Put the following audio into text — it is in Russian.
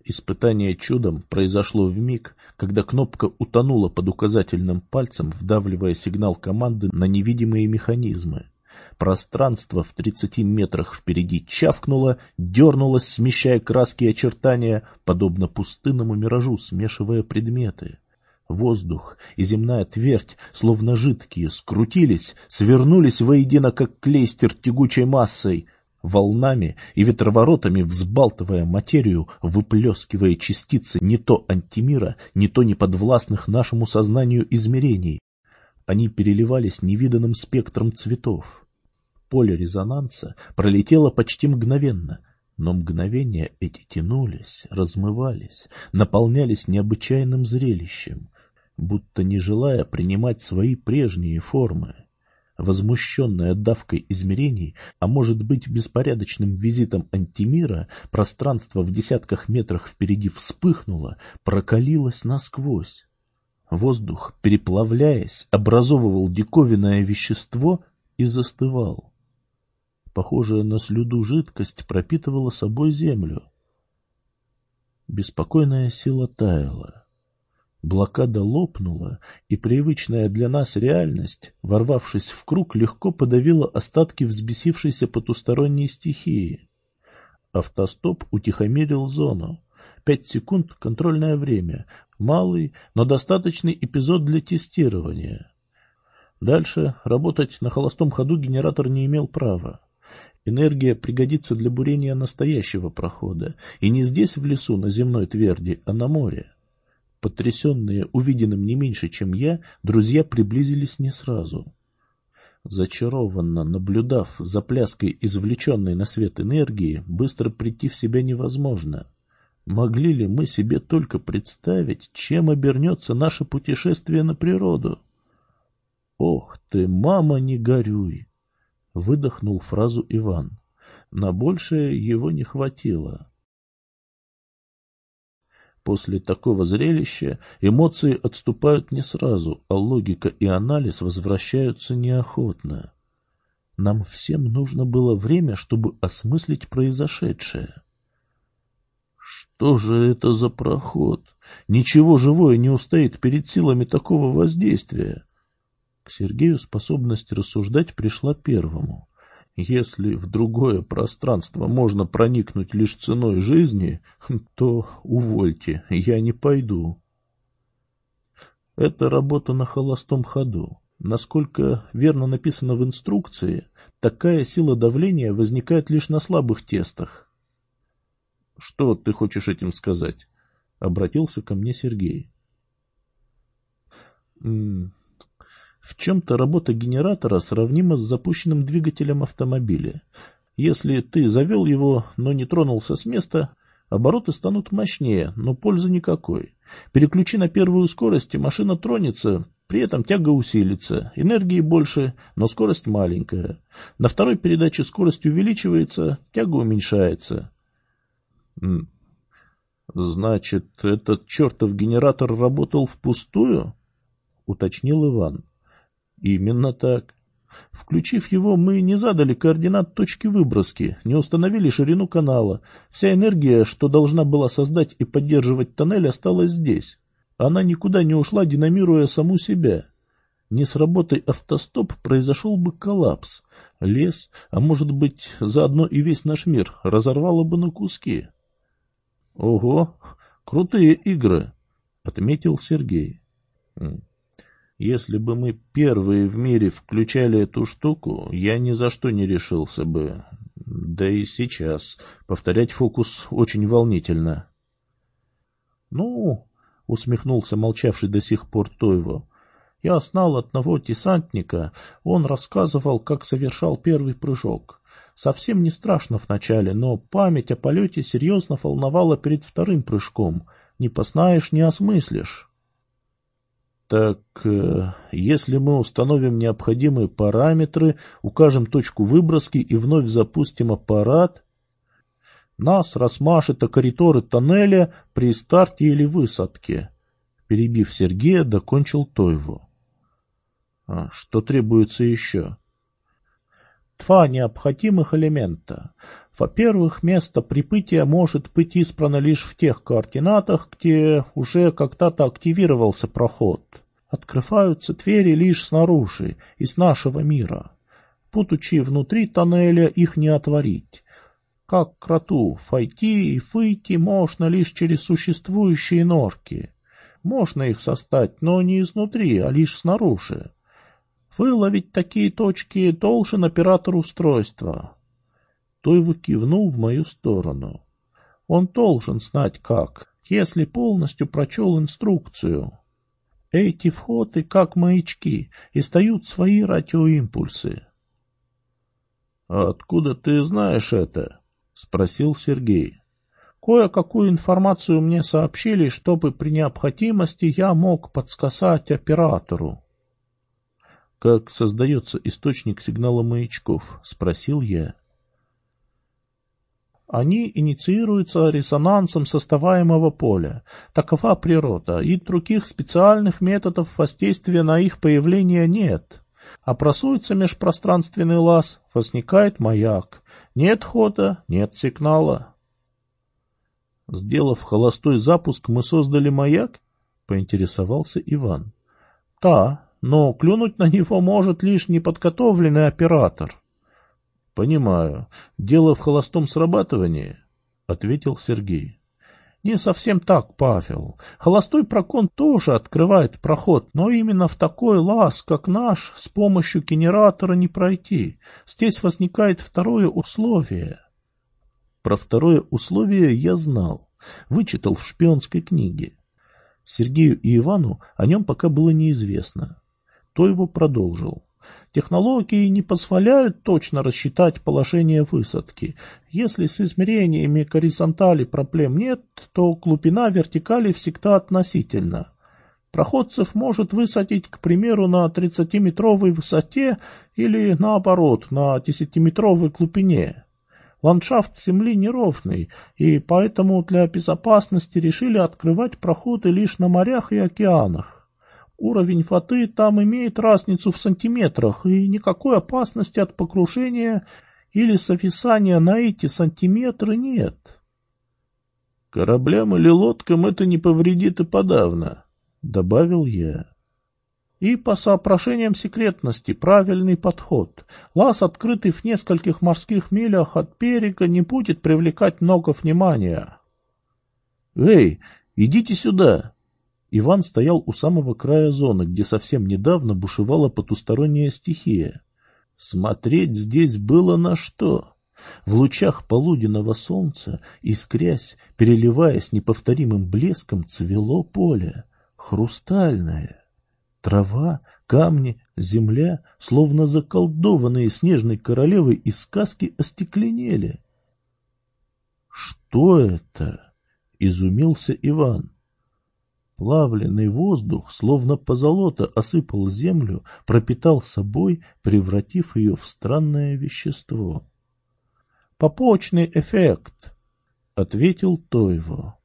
Испытание чудом произошло вмиг, когда кнопка утонула под указательным пальцем, вдавливая сигнал команды на невидимые механизмы. Пространство в 30 метрах впереди чавкнуло, дернулось, смещая краски и очертания, подобно пустынному миражу, смешивая предметы. Воздух и земная твердь, словно жидкие, скрутились, свернулись воедино, как клейстер тягучей массой, волнами и ветроворотами взбалтывая материю, выплескивая частицы не то антимира, не то неподвластных нашему сознанию измерений. Они переливались невиданным спектром цветов. Поле резонанса пролетело почти мгновенно, но мгновения эти тянулись, размывались, наполнялись необычайным зрелищем, будто не желая принимать свои прежние формы. Возмущенная давкой измерений, а может быть беспорядочным визитом антимира, пространство в десятках метрах впереди вспыхнуло, прокалилось насквозь. Воздух, переплавляясь, образовывал диковинное вещество и застывал. Похожая на слюду жидкость пропитывала собой землю. Беспокойная сила таяла. Блокада лопнула, и привычная для нас реальность, ворвавшись в круг, легко подавила остатки взбесившейся потусторонней стихии. Автостоп утихомирил зону. 5 секунд — контрольное время. Малый, но достаточный эпизод для тестирования. Дальше работать на холостом ходу генератор не имел права. Энергия пригодится для бурения настоящего прохода, и не здесь в лесу на земной тверди, а на море. Потрясенные увиденным не меньше, чем я, друзья приблизились не сразу. Зачарованно наблюдав за пляской извлеченной на свет энергии, быстро прийти в себя невозможно. Могли ли мы себе только представить, чем обернется наше путешествие на природу? «Ох ты, мама, не горюй!» — выдохнул фразу Иван. На большее его не хватило. После такого зрелища эмоции отступают не сразу, а логика и анализ возвращаются неохотно. Нам всем нужно было время, чтобы осмыслить произошедшее. Что же это за проход? Ничего живое не устоит перед силами такого воздействия. К Сергею способность рассуждать пришла первому. Если в другое пространство можно проникнуть лишь ценой жизни, то увольте, я не пойду. Это работа на холостом ходу. Насколько верно написано в инструкции, такая сила давления возникает лишь на слабых тестах. — Что ты хочешь этим сказать? — обратился ко мне Сергей. В чем-то работа генератора сравнима с запущенным двигателем автомобиля. Если ты завел его, но не тронулся с места, обороты станут мощнее, но пользы никакой. Переключи на первую скорость, и машина тронется, при этом тяга усилится, энергии больше, но скорость маленькая. На второй передаче скорость увеличивается, тяга уменьшается. Значит, этот чертов генератор работал впустую? Уточнил Иван. Именно так. Включив его, мы не задали координат точки выброски, не установили ширину канала. Вся энергия, что должна была создать и поддерживать тоннель, осталась здесь. Она никуда не ушла, динамируя саму себя. Не сработай автостоп, произошел бы коллапс. Лес, а может быть, заодно и весь наш мир, разорвало бы на куски. — Ого, крутые игры, — отметил Сергей. Если бы мы первые в мире включали эту штуку, я ни за что не решился бы. Да и сейчас повторять фокус очень волнительно. — Ну, — усмехнулся молчавший до сих пор Тойво, — я знал одного десантника, он рассказывал, как совершал первый прыжок. Совсем не страшно вначале, но память о полете серьезно волновала перед вторым прыжком. Не познаешь, не осмыслишь. Так, если мы установим необходимые параметры, укажем точку выброски и вновь запустим аппарат, нас размашет о коридоры тоннеля при старте или высадке. Перебив Сергея, докончил Тойву. Что требуется еще? два необходимых элемента. Во-первых, место прибытия может быть избрано лишь в тех координатах, где уже когда-то активировался проход. Открываются двери лишь снаружи, из нашего мира. Будучи внутри тоннеля, их не отворить. Как кроту, войти и выйти можно лишь через существующие норки. Можно их создать, но не изнутри, а лишь снаружи. Выловить такие точки должен оператор устройства. Тойва кивнул в мою сторону. Он должен знать как, если полностью прочел инструкцию. Эти входы как маячки, издают свои радиоимпульсы. — А откуда ты знаешь это? — спросил Сергей. — Кое-какую информацию мне сообщили, чтобы при необходимости я мог подсказать оператору. — Как создается источник сигнала маячков? — спросил я. Они инициируются резонансом создаваемого поля. Такова природа, и других специальных методов воздействия на их появление нет. Образуется межпространственный лаз, возникает маяк. Нет хода, нет сигнала. Сделав холостой запуск, мы создали маяк? Поинтересовался Иван. Да, но клюнуть на него может лишь неподготовленный оператор. Понимаю. Дело в холостом срабатывании, ответил Сергей. Не совсем так, Павел. Холостой прокон тоже открывает проход, но именно в такой лаз, как наш, с помощью генератора не пройти. Здесь возникает второе условие. Про второе условие я знал, вычитал в шпионской книге. Сергею и Ивану о нем пока было неизвестно. Тойва продолжил. Технологии не позволяют точно рассчитать положение высадки. Если с измерениями горизонтали проблем нет, то глубина вертикали всегда относительна. Проходцев может высадить, к примеру, на 30-метровой высоте или, наоборот, на 10-метровой глубине. Ландшафт Земли неровный, и поэтому для безопасности решили открывать проходы лишь на морях и океанах. Уровень воды там имеет разницу в сантиметрах, и никакой опасности от погружения или зависания на эти сантиметры нет. Кораблям или лодкам это не повредит и подавно, добавил я. И по соображениям секретности правильный подход. Лаз, открытый в нескольких морских милях от берега, не будет привлекать много внимания. Эй, идите сюда! Иван стоял у самого края зоны, где совсем недавно бушевала потусторонняя стихия. Смотреть здесь было на что. В лучах полуденного солнца, искрясь, переливаясь неповторимым блеском, цвело поле, хрустальное. Трава, камни, земля, словно заколдованные снежной королевой из сказки, остекленели. — Что это? — изумился Иван. Плавленный воздух, словно позолота, осыпал землю, пропитал собой, превратив ее в странное вещество. — Побочный эффект, — ответил Тойва.